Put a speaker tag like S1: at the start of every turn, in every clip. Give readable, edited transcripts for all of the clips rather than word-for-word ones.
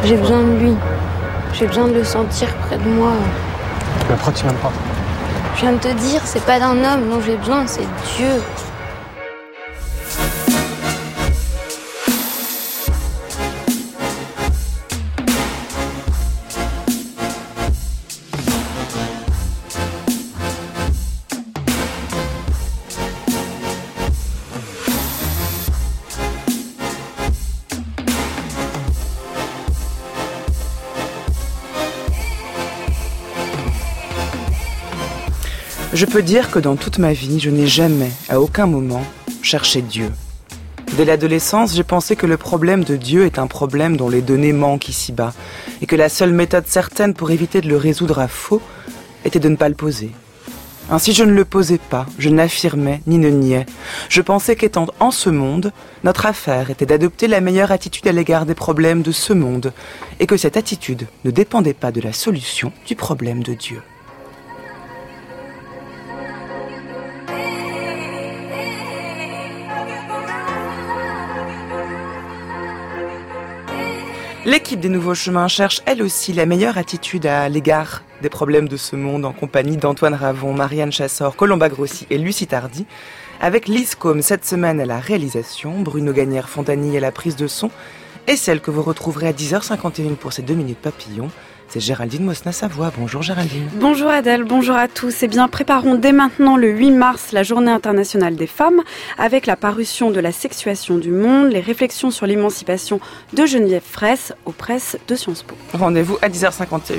S1: J'ai besoin de lui. J'ai besoin de le sentir près de moi.
S2: Mais pourquoi tu m'aimes pas ?
S1: Je viens de te dire, c'est pas d'un homme dont j'ai besoin, c'est Dieu.
S3: Je peux dire que dans toute ma vie, je n'ai jamais, à aucun moment, cherché Dieu. Dès l'adolescence, j'ai pensé que le problème de Dieu est un problème dont les données manquent ici-bas, et que la seule méthode certaine pour éviter de le résoudre à faux était de ne pas le poser. Ainsi, je ne le posais pas, je n'affirmais ni ne niais. Je pensais qu'étant en ce monde, notre affaire était d'adopter la meilleure attitude à l'égard des problèmes de ce monde, et que cette attitude ne dépendait pas de la solution du problème de Dieu. L'équipe des Nouveaux Chemins cherche elle aussi la meilleure attitude à l'égard des problèmes de ce monde en compagnie d'Antoine Ravon, Marianne Chassor, Colomba Grossi et Lucie Tardy, avec Lise Côme cette semaine à la réalisation, Bruno Gagnère-Fontanille à la prise de son et celle que vous retrouverez à 10h51 pour ces 2 minutes papillons. C'est Géraldine Mosna-Savoie. Bonjour Géraldine.
S4: Bonjour Adèle, bonjour à tous. Eh bien, préparons dès maintenant le 8 mars la Journée internationale des femmes avec la parution de La sexuation du monde, les réflexions sur l'émancipation de Geneviève Fraisse aux presses de Sciences Po.
S3: Rendez-vous à 10h51.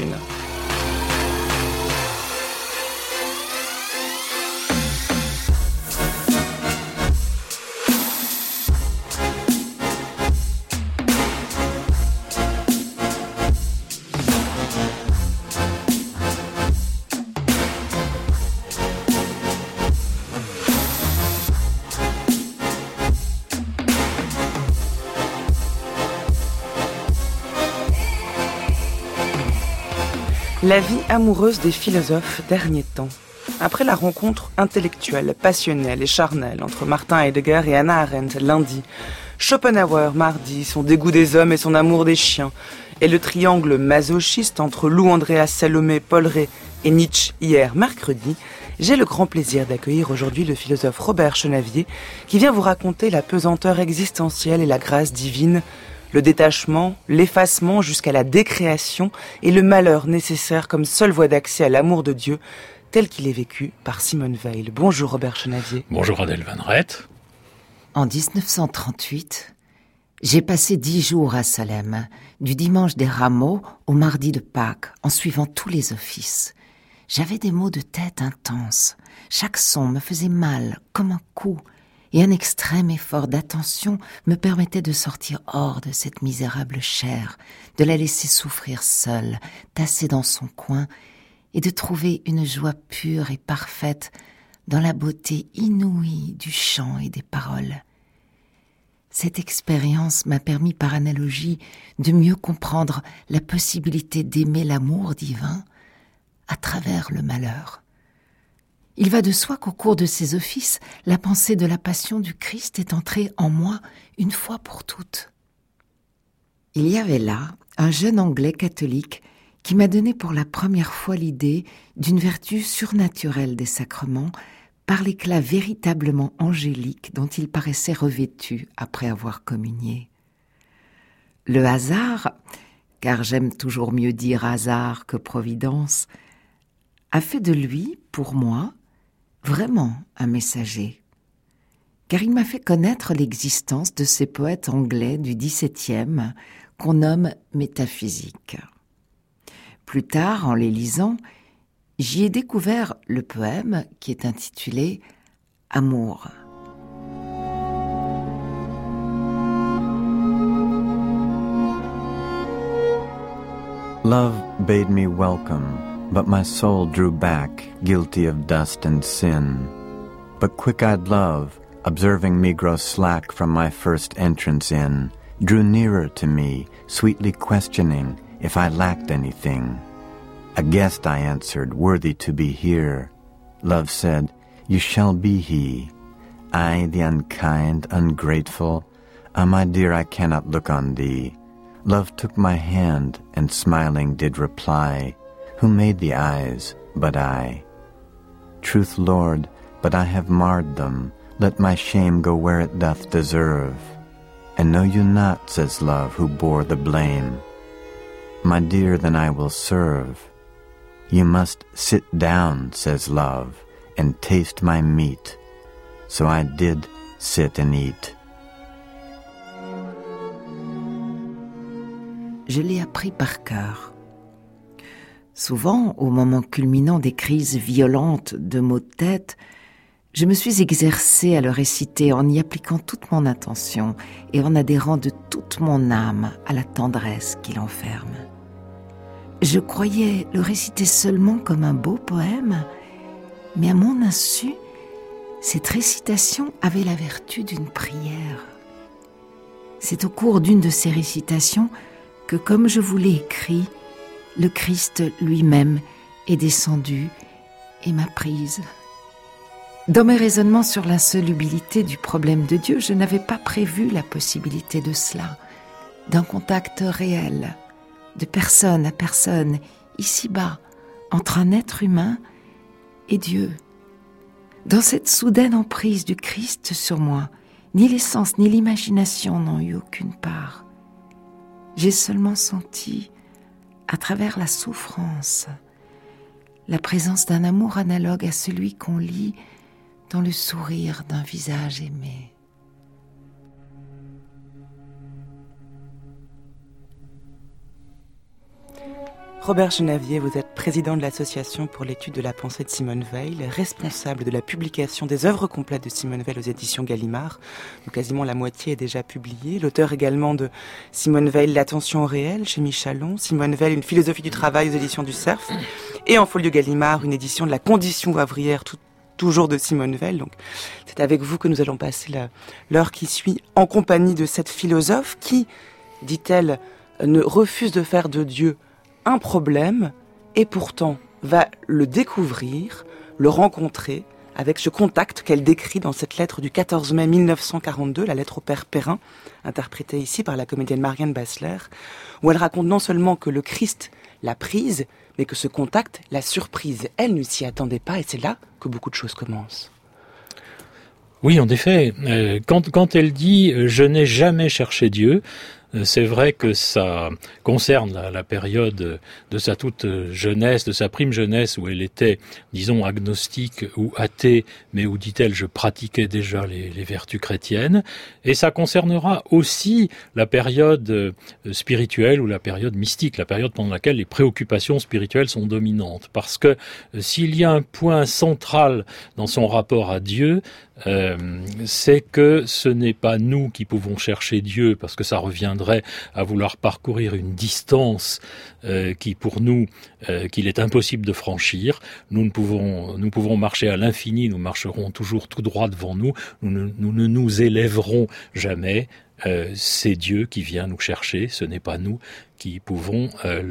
S3: La vie amoureuse des philosophes derniers temps. Après la rencontre intellectuelle, passionnelle et charnelle entre Martin Heidegger et Hannah Arendt lundi, Schopenhauer mardi, son dégoût des hommes et son amour des chiens, et le triangle masochiste entre Lou Andréas Salomé, Paul Ray et Nietzsche hier mercredi, j'ai le grand plaisir d'accueillir aujourd'hui le philosophe Robert Chenavier qui vient vous raconter la pesanteur existentielle et la grâce divine, le détachement, l'effacement jusqu'à la décréation et le malheur nécessaire comme seule voie d'accès à l'amour de Dieu, tel qu'il est vécu par Simone Weil. Bonjour Robert Chenavier.
S5: Bonjour Adèle Van Rett.
S6: En 1938, j'ai passé 10 jours à Salem, du dimanche des Rameaux au mardi de Pâques, en suivant tous les offices. J'avais des maux de tête intenses. Chaque son me faisait mal, comme un coup. Et un extrême effort d'attention me permettait de sortir hors de cette misérable chair, de la laisser souffrir seule, tassée dans son coin, et de trouver une joie pure et parfaite dans la beauté inouïe du chant et des paroles. Cette expérience m'a permis par analogie de mieux comprendre la possibilité d'aimer l'amour divin à travers le malheur. Il va de soi qu'au cours de ces offices, la pensée de la passion du Christ est entrée en moi une fois pour toutes. Il y avait là un jeune Anglais catholique qui m'a donné pour la première fois l'idée d'une vertu surnaturelle des sacrements par l'éclat véritablement angélique dont il paraissait revêtu après avoir communié. Le hasard, car j'aime toujours mieux dire hasard que providence, a fait de lui, pour moi, vraiment un messager, car il m'a fait connaître l'existence de ces poètes anglais du XVIIe qu'on nomme métaphysiques. Plus tard, en les lisant, j'y ai découvert le poème qui est intitulé « Amour ».
S7: Love bade me welcome. But my soul drew back, guilty of dust and sin. But quick-eyed love, observing me grow slack from my first entrance in, drew nearer to me, sweetly questioning if I lacked anything. A guest, I answered, worthy to be here. Love said, you shall be he. I, the unkind, ungrateful, ah, my dear, I cannot look on thee. Love took my hand and smiling did reply, Who made the eyes but I? Truth, Lord, but I have marred them. Let my shame go where it doth deserve. And know you not, says love, who bore the blame. My dear, then I will serve. You must sit down, says love, and taste my meat. So I did sit and eat.
S6: Je l'ai appris par cœur. Souvent, au moment culminant des crises violentes de maux de tête, je me suis exercée à le réciter en y appliquant toute mon attention et en adhérant de toute mon âme à la tendresse qu'il enferme. Je croyais le réciter seulement comme un beau poème, mais à mon insu, cette récitation avait la vertu d'une prière. C'est au cours d'une de ces récitations que, comme je vous l'ai écrit, le Christ lui-même est descendu et m'a prise. Dans mes raisonnements sur l'insolubilité du problème de Dieu, je n'avais pas prévu la possibilité de cela, d'un contact réel, de personne à personne, ici-bas, entre un être humain et Dieu. Dans cette soudaine emprise du Christ sur moi, ni les sens ni l'imagination n'ont eu aucune part. J'ai seulement senti, à travers la souffrance, la présence d'un amour analogue à celui qu'on lit dans le sourire d'un visage aimé.
S3: Robert Chenavier, vous êtes président de l'Association pour l'étude de la pensée de Simone Weil, responsable de la publication des œuvres complètes de Simone Weil aux éditions Gallimard. Donc quasiment la moitié est déjà publiée. L'auteur également de Simone Weil, L'attention au réel chez Michalon. Simone Weil, une philosophie du travail aux éditions du Cerf. Et en folio Gallimard, une édition de la condition ouvrière, toujours de Simone Weil. Donc c'est avec vous que nous allons passer l'heure qui suit en compagnie de cette philosophe qui, dit-elle, ne refuse de faire de Dieu un problème et pourtant va le découvrir, le rencontrer avec ce contact qu'elle décrit dans cette lettre du 14 mai 1942, la lettre au père Perrin, interprétée ici par la comédienne Marianne Bassler, où elle raconte non seulement que le Christ l'a prise, mais que ce contact l'a surprise. Elle ne s'y attendait pas et c'est là que beaucoup de choses commencent.
S5: Oui, en effet, quand elle dit « je n'ai jamais cherché Dieu », c'est vrai que ça concerne la période de sa toute jeunesse, de sa prime jeunesse, où elle était, disons, agnostique ou athée, mais où, dit-elle, je pratiquais déjà les vertus chrétiennes. Et ça concernera aussi la période spirituelle ou la période mystique, la période pendant laquelle les préoccupations spirituelles sont dominantes. Parce que s'il y a un point central dans son rapport à Dieu, c'est que ce n'est pas nous qui pouvons chercher Dieu, parce que ça reviendrait à vouloir parcourir une distance qui pour nous qu'il est impossible de franchir. Nous pouvons marcher à l'infini, nous marcherons toujours tout droit devant nous, nous ne nous élèverons jamais. C'est Dieu qui vient nous chercher, ce n'est pas nous qui pouvons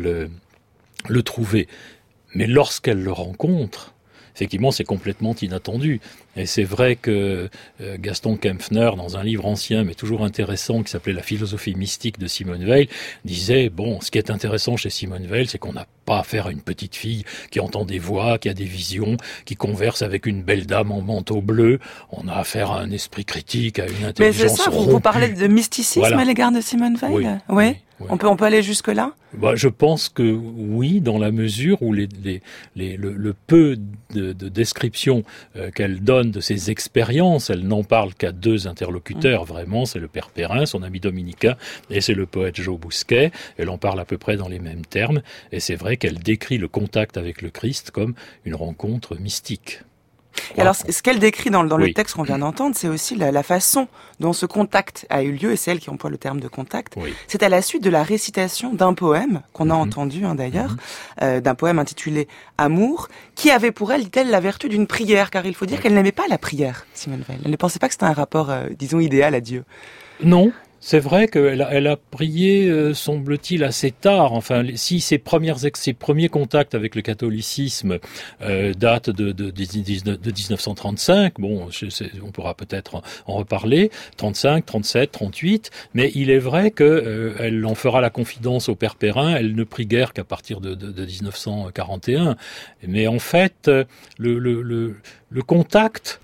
S5: le trouver. Mais lorsqu'elle le rencontre, effectivement, c'est complètement inattendu. Et c'est vrai que Gaston Kempfner, dans un livre ancien mais toujours intéressant qui s'appelait La philosophie mystique de Simone Weil, disait, bon, ce qui est intéressant chez Simone Weil, c'est qu'on n'a pas affaire à une petite fille qui entend des voix, qui a des visions, qui converse avec une belle dame en manteau bleu. On a affaire à un esprit critique, à une intelligence
S3: Mais c'est ça,
S5: rompue.
S3: vous parlez de mysticisme
S5: Voilà.
S3: à l'égard de Simone Weil ?
S5: Oui.
S3: On peut aller jusque-là ?
S5: Je pense que oui, dans la mesure où le peu de description qu'elle donne de ses expériences, elle n'en parle qu'à deux interlocuteurs, vraiment, c'est le père Perrin, son ami dominicain, et c'est le poète Joe Bousquet. Elle en parle à peu près dans les mêmes termes, et c'est vrai qu'elle décrit le contact avec le Christ comme une rencontre mystique.
S3: Et alors, ce qu'elle décrit dans le
S5: Oui.
S3: texte qu'on vient d'entendre, c'est aussi la façon dont ce contact a eu lieu, et c'est elle qui emploie le terme de contact.
S5: Oui.
S3: C'est à la suite de la récitation d'un poème, qu'on a entendu d'ailleurs, d'un poème intitulé « Amour », qui avait pour elle, dit-elle, la vertu d'une prière, car il faut dire qu'elle n'aimait pas la prière, Simone Weil. Elle ne pensait pas que c'était un rapport, disons, idéal à Dieu.
S5: Non, C'est vrai qu'elle a prié, semble-t-il, assez tard. Enfin, si ses premiers contacts avec le catholicisme datent de 1935, bon, on pourra peut-être en reparler, 35, 37, 38, mais il est vrai qu'elle en fera la confidence au Père Perrin, elle ne prie guère qu'à partir de 1941. Mais en fait, le contact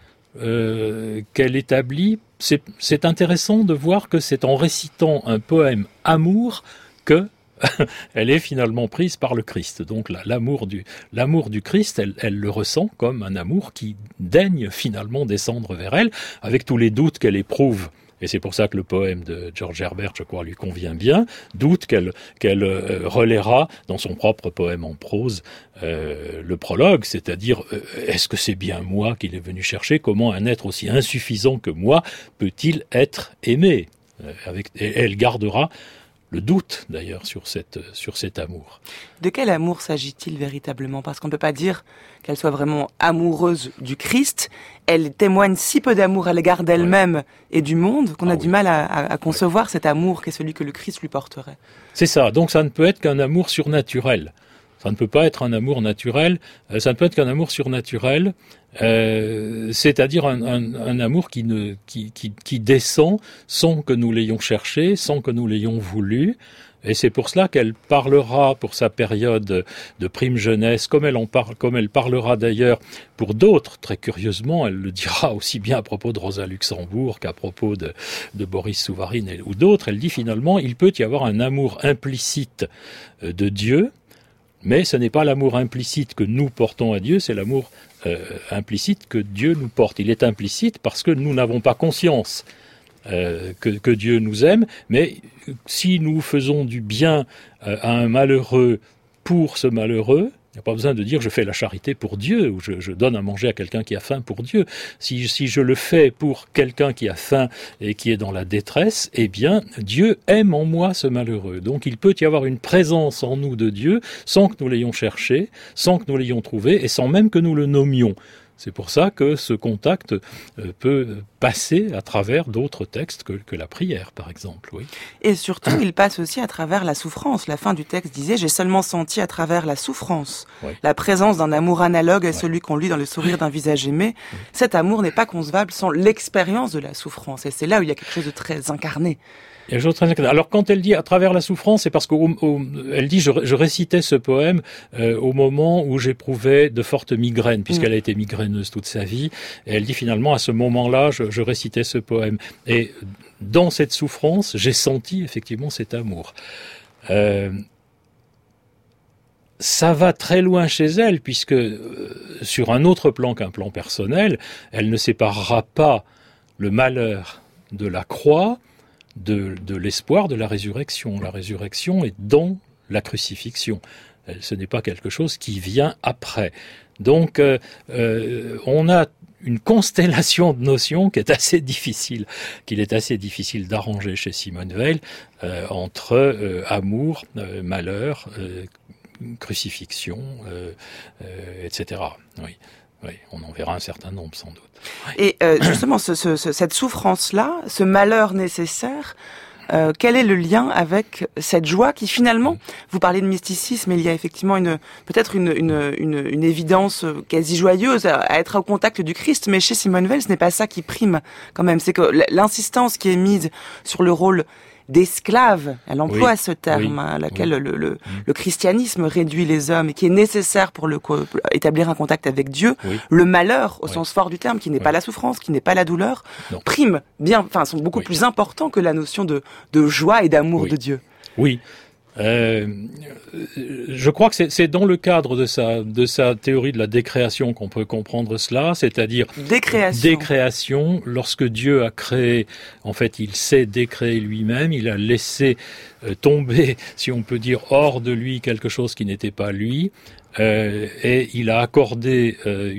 S5: qu'elle établit, c'est intéressant de voir que c'est en récitant un poème amour que elle est finalement prise par le Christ. Donc l'amour du Christ, elle le ressent comme un amour qui daigne finalement descendre vers elle, avec tous les doutes qu'elle éprouve. Et c'est pour ça que le poème de George Herbert, je crois, lui convient bien, doute qu'elle relaiera dans son propre poème en prose, le prologue, c'est-à-dire est-ce que c'est bien moi qu'il est venu chercher? Comment un être aussi insuffisant que moi peut-il être aimé? Et elle gardera le doute d'ailleurs sur cet amour.
S3: De quel amour s'agit-il véritablement? Parce qu'on ne peut pas dire qu'elle soit vraiment amoureuse du Christ. Elle témoigne si peu d'amour à l'égard d'elle-même et du monde qu'on a du mal à concevoir cet amour qu'est celui que le Christ lui porterait. C'est
S5: ça, donc ça ne peut être qu'un amour surnaturel. Ça ne peut pas être un amour naturel, ça ne peut être qu'un amour surnaturel, c'est-à-dire un amour qui descend sans que nous l'ayons cherché, sans que nous l'ayons voulu. Et c'est pour cela qu'elle parlera pour sa période de prime jeunesse, comme elle parlera d'ailleurs pour d'autres, très curieusement, elle le dira aussi bien à propos de Rosa Luxembourg qu'à propos de Boris Souvarine ou d'autres. Elle dit finalement, il peut y avoir un amour implicite de Dieu, mais ce n'est pas l'amour implicite que nous portons à Dieu, c'est l'amour implicite que Dieu nous porte. Il est implicite parce que nous n'avons pas conscience que Dieu nous aime, mais si nous faisons du bien à un malheureux pour ce malheureux, il n'y a pas besoin de dire je fais la charité pour Dieu ou je donne à manger à quelqu'un qui a faim pour Dieu. Si je le fais pour quelqu'un qui a faim et qui est dans la détresse, eh bien Dieu aime en moi ce malheureux. Donc il peut y avoir une présence en nous de Dieu sans que nous l'ayons cherché, sans que nous l'ayons trouvé et sans même que nous le nommions. C'est pour ça que ce contact peut passer à travers d'autres textes que la prière, par exemple. Oui.
S3: Et surtout, il passe aussi à travers la souffrance. La fin du texte disait « J'ai seulement senti à travers la souffrance la présence d'un amour analogue à celui qu'on lit dans le sourire d'un visage aimé. Cet amour n'est pas concevable sans l'expérience de la souffrance. » Et c'est là où il y a quelque chose de très incarné.
S5: Alors quand elle dit à travers la souffrance, c'est parce qu'elle dit je récitais ce poème au moment où j'éprouvais de fortes migraines, puisqu'elle a été migraineuse toute sa vie. Et elle dit finalement à ce moment-là, je récitais ce poème. Et dans cette souffrance, j'ai senti effectivement cet amour. Ça va très loin chez elle, puisque sur un autre plan qu'un plan personnel, elle ne séparera pas le malheur de la croix de l'espoir de la résurrection. La résurrection est dans la crucifixion. Ce n'est pas quelque chose qui vient après. Donc, on a une constellation de notions qu'il est assez difficile d'arranger chez Simone Weil entre amour, malheur, crucifixion, etc. Oui, on en verra un certain nombre sans doute.
S3: Et justement, cette souffrance-là, ce malheur nécessaire, quel est le lien avec cette joie qui finalement, vous parlez de mysticisme, il y a effectivement peut-être une évidence quasi joyeuse à être au contact du Christ, mais chez Simone Weil, ce n'est pas ça qui prime quand même. C'est que l'insistance qui est mise sur le rôle d'esclave, elle emploie ce terme, à laquelle le christianisme réduit les hommes et qui est nécessaire pour établir un contact avec Dieu. Le malheur, au sens fort du terme, qui n'est pas la souffrance, qui n'est pas la douleur, prime bien, sont beaucoup plus importants que la notion de joie et d'amour de Dieu.
S5: Oui. Je crois que c'est dans le cadre de sa théorie de la décréation qu'on peut comprendre cela, c'est-à-dire décréation. Lorsque Dieu a créé, en fait, il s'est décréé lui-même, il a laissé tomber, si on peut dire, hors de lui quelque chose qui n'était pas lui. Et il a accordé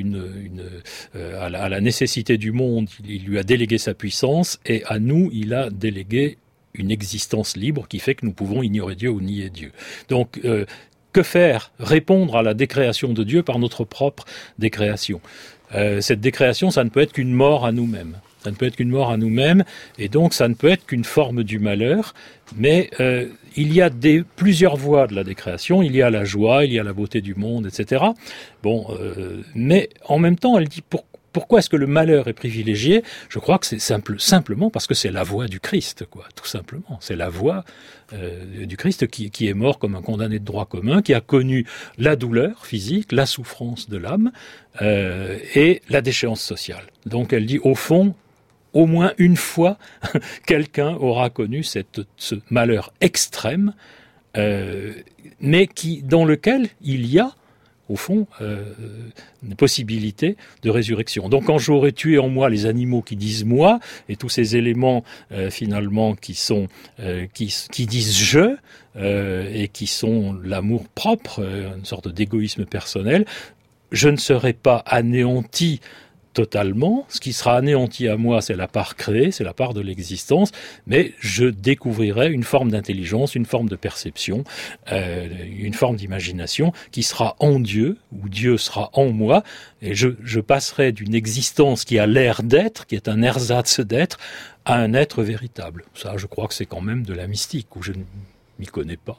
S5: à la nécessité du monde, il lui a délégué sa puissance, et à nous, il a délégué une existence libre qui fait que nous pouvons ignorer Dieu ou nier Dieu. Donc, que faire? Répondre à la décréation de Dieu par notre propre décréation. Cette décréation, ça ne peut être qu'une mort à nous-mêmes. Ça ne peut être qu'une mort à nous-mêmes, et donc ça ne peut être qu'une forme du malheur. Mais il y a plusieurs voies de la décréation. Il y a la joie, il y a la beauté du monde, etc. Mais en même temps, elle dit pourquoi est-ce que le malheur est privilégié ? Je crois que c'est simplement parce que c'est la voie du Christ, quoi, tout simplement. C'est la voie du Christ qui est mort comme un condamné de droit commun, qui a connu la douleur physique, la souffrance de l'âme et la déchéance sociale. Donc elle dit, au fond, au moins une fois, quelqu'un aura connu ce malheur extrême, mais dans lequel il y a, au fond, une possibilité de résurrection. Donc quand j'aurai tué en moi les animaux qui disent moi, et tous ces éléments finalement qui disent je, et qui sont l'amour propre, une sorte d'égoïsme personnel, je ne serai pas anéanti totalement. Ce qui sera anéanti à moi, c'est la part créée, c'est la part de l'existence, mais je découvrirai une forme d'intelligence, une forme de perception, une forme d'imagination qui sera en Dieu, ou Dieu sera en moi, et je passerai d'une existence qui a l'air d'être, qui est un ersatz d'être, à un être véritable. Ça, je crois que c'est quand même de la mystique, où je ne m'y connais pas.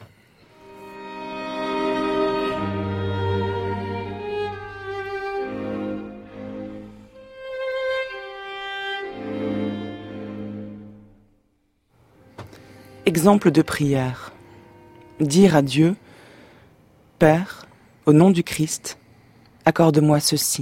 S3: Exemple de prière. Dire à Dieu, Père, au nom du Christ, accorde-moi ceci.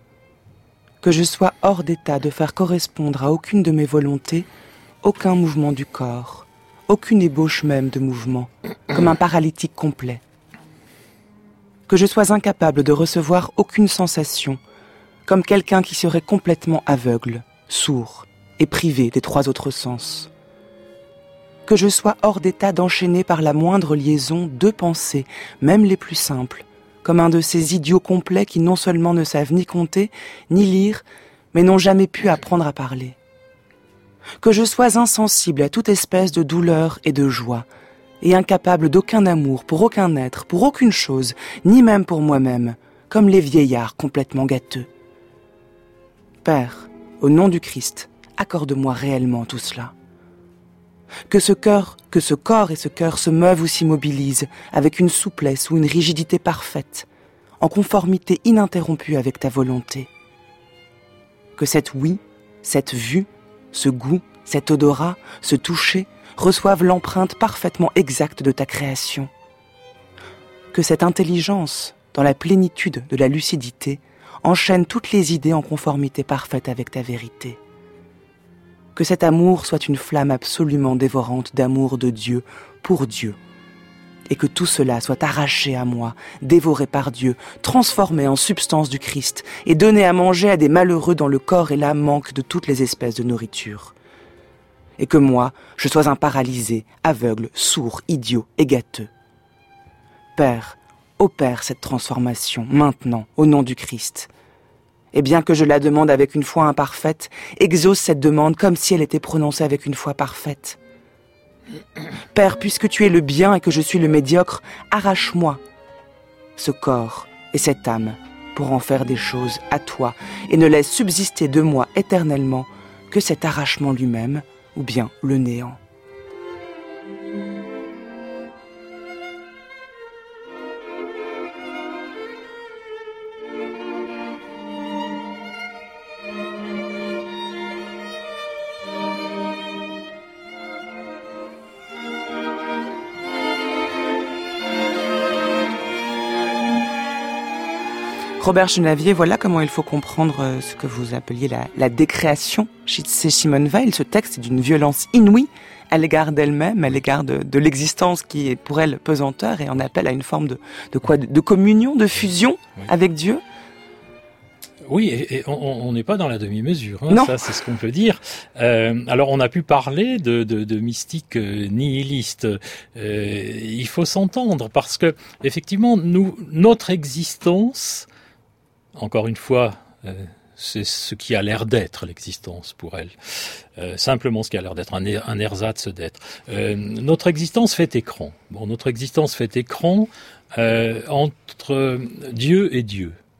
S3: Que je sois hors d'état de faire correspondre à aucune de mes volontés aucun mouvement du corps, aucune ébauche même de mouvement, comme un paralytique complet. Que je sois incapable de recevoir aucune sensation, comme quelqu'un qui serait complètement aveugle, sourd et privé des trois autres sens. Que je sois hors d'état d'enchaîner par la moindre liaison deux pensées, même les plus simples, comme un de ces idiots complets qui non seulement ne savent ni compter, ni lire, mais n'ont jamais pu apprendre à parler. Que je sois insensible à toute espèce de douleur et de joie, et incapable d'aucun amour pour aucun être, pour aucune chose, ni même pour moi-même, comme les vieillards complètement gâteux. Père, au nom du Christ, accorde-moi réellement tout cela. Que ce corps et ce cœur se meuvent ou s'immobilisent avec une souplesse ou une rigidité parfaite, en conformité ininterrompue avec ta volonté. Que cette ouïe, cette vue, ce goût, cet odorat, ce toucher reçoivent l'empreinte parfaitement exacte de ta création. Que cette intelligence, dans la plénitude de la lucidité, enchaîne toutes les idées en conformité parfaite avec ta vérité. Que cet amour soit une flamme absolument dévorante d'amour de Dieu pour Dieu, et que tout cela soit arraché à moi, dévoré par Dieu, transformé en substance du Christ, et donné à manger à des malheureux dont le corps et l'âme manquent de toutes les espèces de nourriture. Et que moi, je sois un paralysé, aveugle, sourd, idiot et gâteux. Père, opère cette transformation, maintenant, au nom du Christ. Et bien que je la demande avec une foi imparfaite, exauce cette demande comme si elle était prononcée avec une foi parfaite. Père, puisque tu es le bien et que je suis le médiocre, arrache-moi ce corps et cette âme pour en faire des choses à toi, et ne laisse subsister de moi éternellement que cet arrachement lui-même, ou bien le néant. Robert Chenavier, voilà comment il faut comprendre ce que vous appeliez la décréation chez Simone Weil. Ce texte est d'une violence inouïe à l'égard d'elle-même, à l'égard de l'existence qui est pour elle pesanteur, et en appelle à une forme de communion, de fusion avec Dieu.
S5: Oui, et on n'est pas dans la demi-mesure,
S3: Non.
S5: Ça c'est ce qu'on peut dire. Alors on a pu parler de mystique nihiliste. Il faut s'entendre parce que effectivement notre existence, encore une fois, c'est ce qui a l'air d'être l'existence pour elle. Simplement ce qui a l'air d'être, un ersatz d'être. Notre existence fait écran. Notre existence fait écran entre Dieu et Dieu.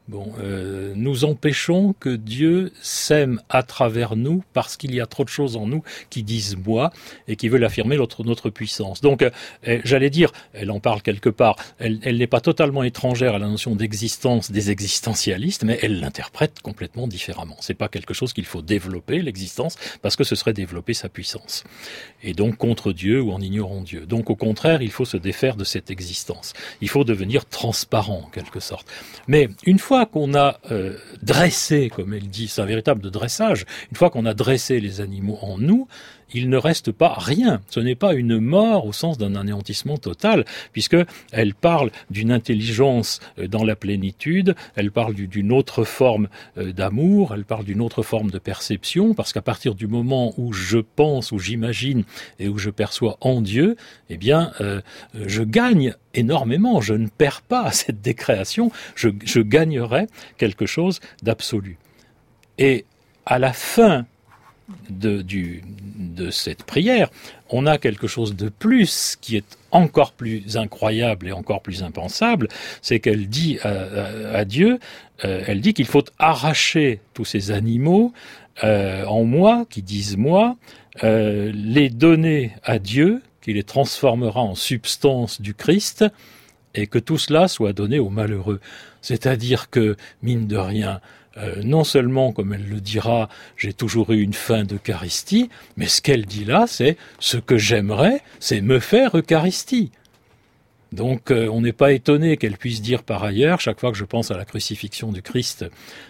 S5: Nous empêchons que Dieu s'aime à travers nous parce qu'il y a trop de choses en nous qui disent moi et qui veulent affirmer notre puissance. Donc, j'allais dire, elle en parle quelque part, elle n'est pas totalement étrangère à la notion d'existence des existentialistes, mais elle l'interprète complètement différemment. C'est pas quelque chose qu'il faut développer, l'existence, parce que ce serait développer sa puissance. Et donc contre Dieu ou en ignorant Dieu. Donc au contraire, il faut se défaire de cette existence. Il faut devenir transparent en quelque sorte. Mais une fois qu'on a dressé, comme elle dit, c'est un véritable dressage, une fois qu'on a dressé les animaux en nous, il ne reste pas rien. Ce n'est pas une mort au sens d'un anéantissement total, puisque elle parle d'une intelligence dans la plénitude, elle parle d'une autre forme d'amour, elle parle d'une autre forme de perception, parce qu'à partir du moment où je pense, où j'imagine et où je perçois en Dieu, eh bien, je gagne énormément. Je ne perds pas à cette décréation, je gagnerai quelque chose d'absolu. Et à la fin de cette prière, on a quelque chose de plus qui est encore plus incroyable et encore plus impensable, c'est qu'elle dit à Dieu, elle dit qu'il faut arracher tous ces animaux en moi, qui disent moi, les donner à Dieu, qui les transformera en substance du Christ, et que tout cela soit donné aux malheureux. C'est-à-dire que, mine de rien, non seulement, comme elle le dira, j'ai toujours eu une faim d'Eucharistie, mais ce qu'elle dit là, c'est ce que j'aimerais, c'est me faire Eucharistie. Donc on n'est pas étonné qu'elle puisse dire par ailleurs, chaque fois que je pense à la crucifixion du Christ,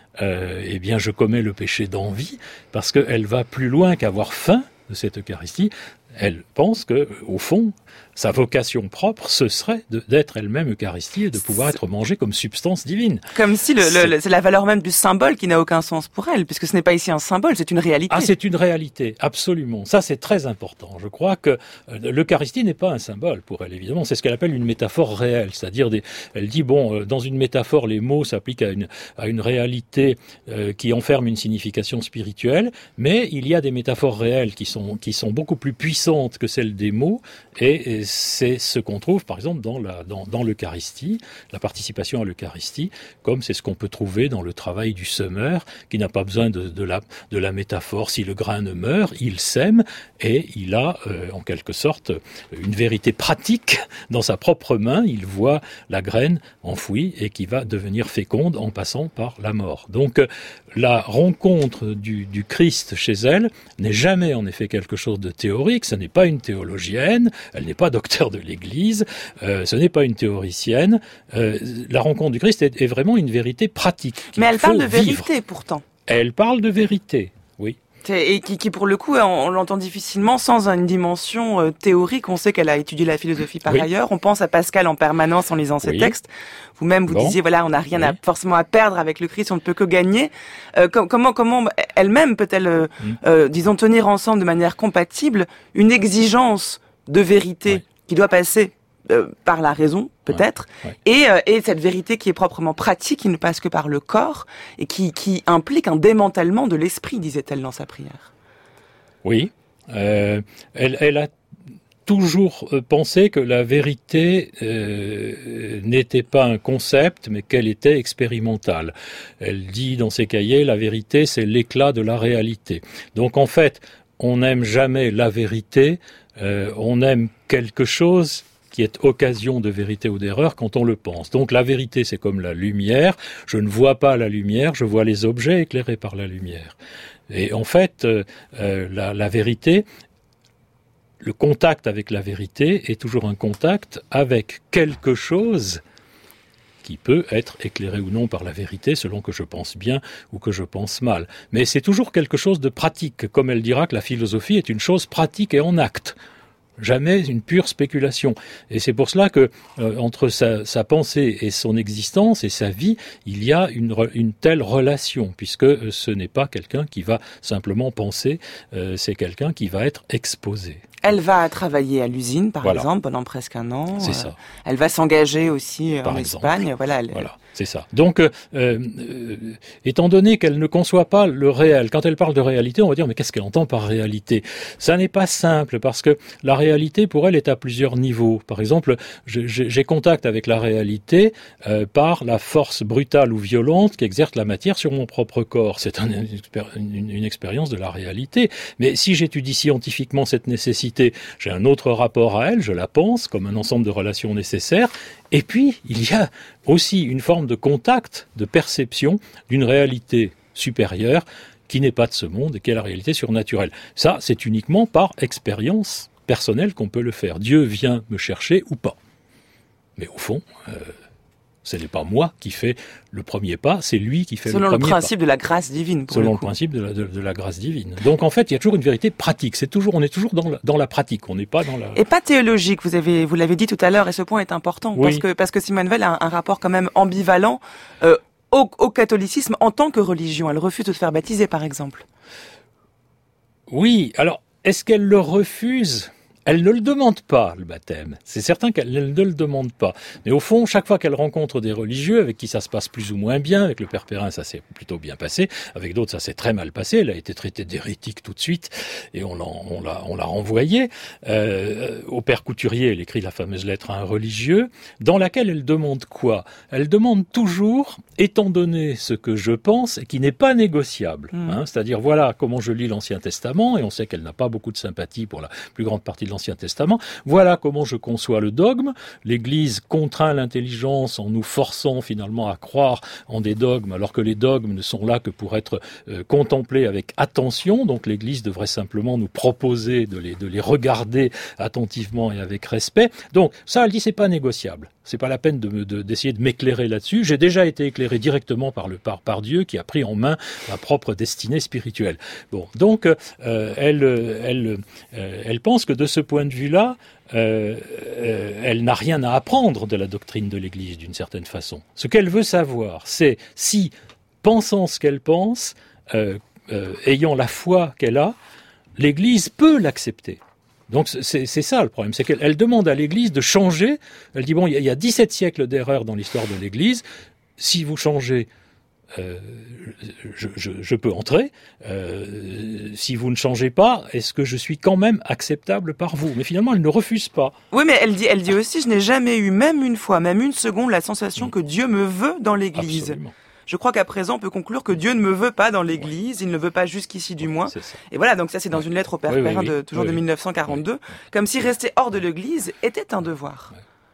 S5: eh bien je commets le péché d'envie, parce qu'elle va plus loin qu'avoir faim de cette Eucharistie. Elle pense que, au fond, sa vocation propre, ce serait d'être elle-même Eucharistie et de pouvoir être mangée comme substance divine.
S3: Comme si c'est la valeur même du symbole qui n'a aucun sens pour elle, puisque ce n'est pas ici un symbole, c'est une réalité.
S5: Ah, c'est une réalité, absolument. Ça, c'est très important. Je crois que l'Eucharistie n'est pas un symbole pour elle, évidemment. C'est ce qu'elle appelle une métaphore réelle, c'est-à-dire elle dit, dans une métaphore, les mots s'appliquent à une réalité qui enferme une signification spirituelle, mais il y a des métaphores réelles qui sont beaucoup plus puissantes que celles des mots, et c'est ce qu'on trouve, par exemple, dans l'Eucharistie, la participation à l'Eucharistie, comme c'est ce qu'on peut trouver dans le travail du semeur, qui n'a pas besoin de la métaphore. Si le grain ne meurt, il sème, et il a, en quelque sorte, une vérité pratique dans sa propre main. Il voit la graine enfouie et qui va devenir féconde en passant par la mort. Donc, la rencontre du Christ chez elle n'est jamais, en effet, quelque chose de théorique. Ce n'est pas une théologienne, elle n'est pas docteur de l'Église, ce n'est pas une théoricienne. La rencontre du Christ est vraiment une vérité pratique.
S3: Mais elle parle de vérité, pourtant.
S5: Elle parle de vérité, oui.
S3: Et qui pour le coup, on l'entend difficilement sans une dimension théorique. On sait qu'elle a étudié la philosophie par ailleurs. On pense à Pascal en permanence en lisant ses textes. Vous-même, vous disiez, voilà, on n'a rien forcément à perdre avec le Christ, on ne peut que gagner. Comment elle-même peut-elle, disons, tenir ensemble de manière compatible une exigence de vérité qui doit passer par la raison, peut-être, et cette vérité qui est proprement pratique, qui ne passe que par le corps, et qui implique un démantèlement de l'esprit, disait-elle dans sa prière.
S5: Oui, elle a toujours pensé que la vérité n'était pas un concept, mais qu'elle était expérimentale. Elle dit dans ses cahiers, la vérité, c'est l'éclat de la réalité. Donc en fait, on n'aime jamais la vérité, on aime quelque chose qui est occasion de vérité ou d'erreur quand on le pense. Donc la vérité, c'est comme la lumière. Je ne vois pas la lumière, je vois les objets éclairés par la lumière. Et en fait, la vérité, le contact avec la vérité est toujours un contact avec quelque chose qui peut être éclairé ou non par la vérité, selon que je pense bien ou que je pense mal. Mais c'est toujours quelque chose de pratique, comme elle dira que la philosophie est une chose pratique et en acte. Jamais une pure spéculation. Et c'est pour cela que entre sa pensée et son existence et sa vie, il y a une telle relation, puisque ce n'est pas quelqu'un qui va simplement penser, c'est quelqu'un qui va être exposé.
S3: Elle va travailler à l'usine, par
S5: Voilà.
S3: exemple, pendant presque un an.
S5: C'est ça.
S3: Elle va s'engager aussi
S5: Par
S3: en
S5: exemple.
S3: Espagne. Voilà.
S5: C'est ça. Donc, étant donné qu'elle ne conçoit pas le réel, quand elle parle de réalité, on va dire, mais qu'est-ce qu'elle entend par réalité? Ça n'est pas simple, parce que la réalité, pour elle, est à plusieurs niveaux. Par exemple, j'ai contact avec la réalité par la force brutale ou violente qu'exerce la matière sur mon propre corps. C'est une expérience de la réalité. Mais si j'étudie scientifiquement cette nécessité, j'ai un autre rapport à elle, je la pense comme un ensemble de relations nécessaires. Et puis, il y a aussi une forme de contact, de perception d'une réalité supérieure qui n'est pas de ce monde et qui est la réalité surnaturelle. Ça, c'est uniquement par expérience personnelle qu'on peut le faire. Dieu vient me chercher ou pas. Mais au fond, ce n'est pas moi qui fais le premier pas, c'est lui qui fait le premier pas.
S3: Selon le principe de la grâce divine.
S5: Selon le principe de la grâce divine. Donc en fait, il y a toujours une vérité pratique. On est toujours dans la pratique. On n'est pas dans la.
S3: Et pas théologique. Vous l'avez dit tout à l'heure, et ce point est important,
S5: oui.
S3: parce que Simone Veil a un rapport quand même ambivalent au catholicisme en tant que religion. Elle refuse de se faire baptiser, par exemple.
S5: Oui. Alors, est-ce qu'elle le refuse ? Elle ne le demande pas, le baptême. C'est certain qu'elle ne le demande pas. Mais au fond, chaque fois qu'elle rencontre des religieux avec qui ça se passe plus ou moins bien, avec le père Perrin, ça s'est plutôt bien passé. Avec d'autres, ça s'est très mal passé. Elle a été traitée d'hérétique tout de suite et on l'a renvoyée. Au père Couturier, elle écrit la fameuse lettre à un religieux, dans laquelle elle demande quoi ? Elle demande toujours, étant donné ce que je pense, et qui n'est pas négociable. C'est-à-dire, voilà comment je lis l'Ancien Testament, et on sait qu'elle n'a pas beaucoup de sympathie pour la plus grande partie de l'Ancien Testament. Voilà comment je conçois le dogme. L'Église contraint l'intelligence en nous forçant finalement à croire en des dogmes, alors que les dogmes ne sont là que pour être contemplés avec attention. Donc l'Église devrait simplement nous proposer de les regarder attentivement et avec respect. Donc ça, elle dit, c'est pas négociable. C'est pas la peine d'essayer de m'éclairer là-dessus. J'ai déjà été éclairé directement par Dieu qui a pris en main ma propre destinée spirituelle. Bon, donc elle pense que de ce point de vue-là, elle n'a rien à apprendre de la doctrine de l'Église d'une certaine façon. Ce qu'elle veut savoir, c'est si, pensant ce qu'elle pense, ayant la foi qu'elle a, l'Église peut l'accepter. Donc c'est ça le problème, c'est qu'elle demande à l'Église de changer. Elle dit, bon, il y a 17 siècles d'erreurs dans l'histoire de l'Église. Si vous changez, je peux entrer. Si vous ne changez pas, est-ce que je suis quand même acceptable par vous ? Mais finalement, elle ne refuse pas.
S3: Oui, mais elle dit aussi, je n'ai jamais eu, même une fois, même une seconde, la sensation que Dieu me veut dans l'Église.
S5: Absolument.
S3: Je crois qu'à présent, on peut conclure que Dieu ne me veut pas dans l'Église, il ne le veut pas jusqu'ici du moins. Et voilà, donc ça c'est dans une lettre au père Perrin de 1942, comme si rester hors de l'Église était un devoir.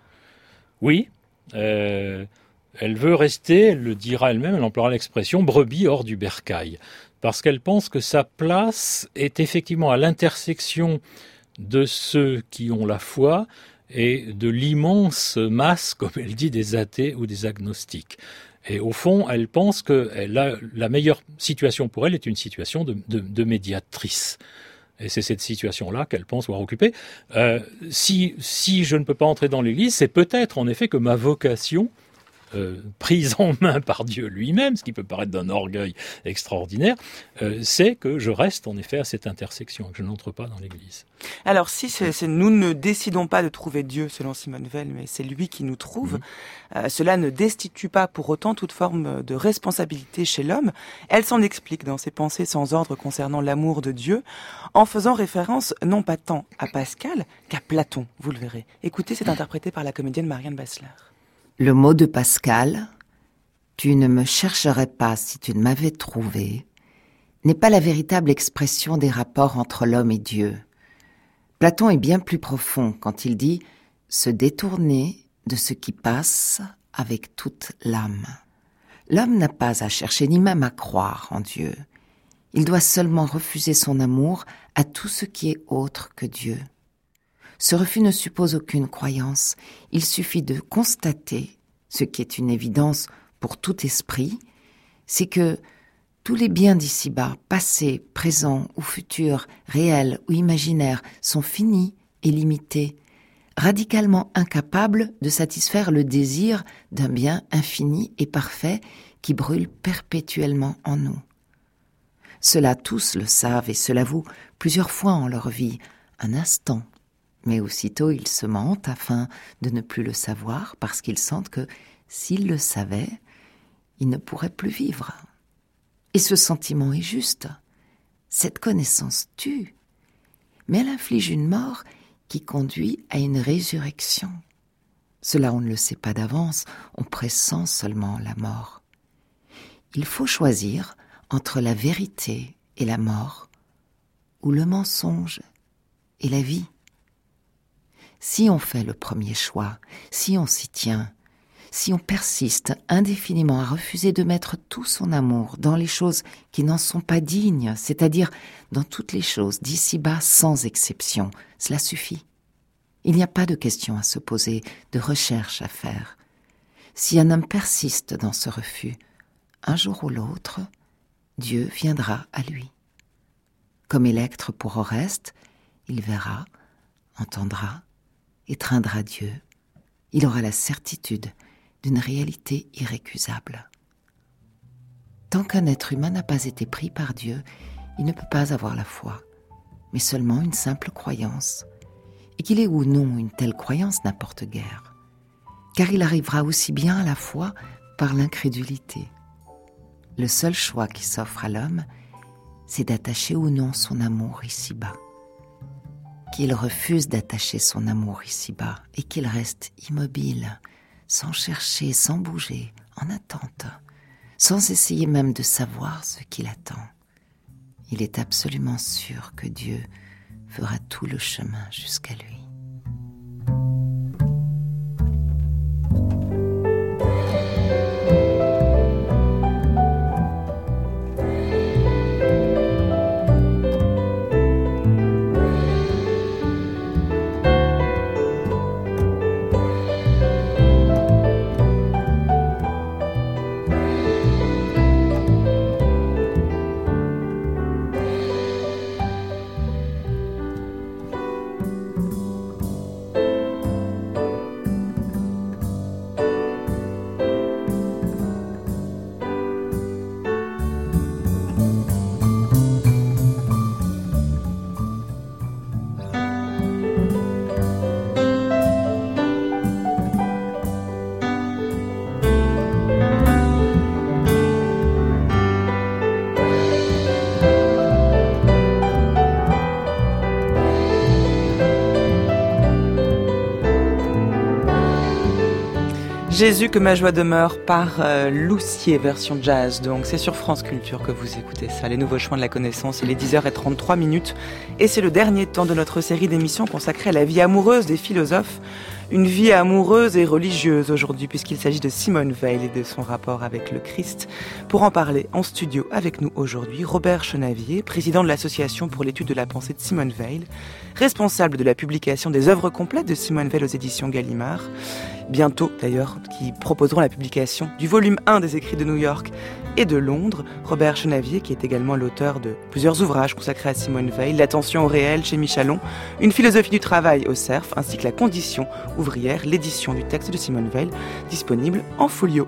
S5: Oui, elle veut rester, elle le dira elle-même, elle emploiera l'expression brebis hors du bercail, parce qu'elle pense que sa place est effectivement à l'intersection de ceux qui ont la foi et de l'immense masse, comme elle dit, des athées ou des agnostiques. Et au fond, elle pense que la meilleure situation pour elle est une situation de médiatrice. Et c'est cette situation-là qu'elle pense avoir occupée. Si je ne peux pas entrer dans l'Église, c'est peut-être en effet que ma vocation, prise en main par Dieu lui-même, ce qui peut paraître d'un orgueil extraordinaire, c'est que je reste en effet à cette intersection, que je n'entre pas dans l'Église.
S3: Alors si nous ne décidons pas de trouver Dieu selon Simone Veil, mais c'est lui qui nous trouve, cela ne destitue pas pour autant toute forme de responsabilité chez l'homme. Elle s'en explique dans ses pensées sans ordre concernant l'amour de Dieu, en faisant référence non pas tant à Pascal qu'à Platon, vous le verrez. Écoutez, c'est interprété par la comédienne Marianne Bassler.
S6: Le mot de Pascal, « Tu ne me chercherais pas si tu ne m'avais trouvé », n'est pas la véritable expression des rapports entre l'homme et Dieu. Platon est bien plus profond quand il dit « se détourner de ce qui passe avec toute l'âme ». L'homme n'a pas à chercher ni même à croire en Dieu. Il doit seulement refuser son amour à tout ce qui est autre que Dieu. Ce refus ne suppose aucune croyance. Il suffit de constater, ce qui est une évidence pour tout esprit, c'est que tous les biens d'ici-bas, passés, présents ou futurs, réels ou imaginaires, sont finis et limités, radicalement incapables de satisfaire le désir d'un bien infini et parfait qui brûle perpétuellement en nous. Cela tous le savent et se l'avouent plusieurs fois en leur vie, un instant. Mais aussitôt ils se mentent afin de ne plus le savoir, parce qu'ils sentent que, s'ils le savaient, ils ne pourraient plus vivre. Et ce sentiment est juste. Cette connaissance tue, mais elle inflige une mort qui conduit à une résurrection. Cela, on ne le sait pas d'avance, on pressent seulement la mort. Il faut choisir entre la vérité et la mort, ou le mensonge et la vie. Si on fait le premier choix, si on s'y tient, si on persiste indéfiniment à refuser de mettre tout son amour dans les choses qui n'en sont pas dignes, c'est-à-dire dans toutes les choses d'ici-bas sans exception, cela suffit. Il n'y a pas de question à se poser, de recherche à faire. Si un homme persiste dans ce refus, un jour ou l'autre, Dieu viendra à lui. Comme Électre pour Oreste, il verra, entendra, étreindra Dieu. Il aura la certitude d'une réalité irrécusable. Tant qu'un être humain n'a pas été pris par Dieu, il ne peut pas avoir la foi, mais seulement une simple croyance. Et qu'il ait ou non une telle croyance n'importe guère, car il arrivera aussi bien à la foi par l'incrédulité. Le seul choix qui s'offre à l'homme, c'est d'attacher ou non son amour ici-bas. Qu'il refuse d'attacher son amour ici-bas et qu'il reste immobile, sans chercher, sans bouger, en attente, sans essayer même de savoir ce qu'il attend. Il est absolument sûr que Dieu fera tout le chemin jusqu'à lui.
S3: Jésus que ma joie demeure par Loussier, version jazz. Donc c'est sur France Culture que vous écoutez ça, les nouveaux chemins de la connaissance. Il est 10h33 et c'est le dernier temps de notre série d'émissions consacrée à la vie amoureuse des philosophes. Une vie amoureuse et religieuse aujourd'hui, puisqu'il s'agit de Simone Weil et de son rapport avec le Christ. Pour en parler en studio avec nous aujourd'hui, Robert Chenavier, président de l'Association pour l'étude de la pensée de Simone Weil, responsable de la publication des œuvres complètes de Simone Weil aux éditions Gallimard, bientôt d'ailleurs, qui proposeront la publication du volume 1 des écrits de New York et de Londres. Robert Chenavier, qui est également l'auteur de plusieurs ouvrages consacrés à Simone Weil, L'attention au réel chez Michalon, Une philosophie du travail au Cerf, ainsi que La condition ouvrière, l'édition du texte de Simone Weil, disponible en folio.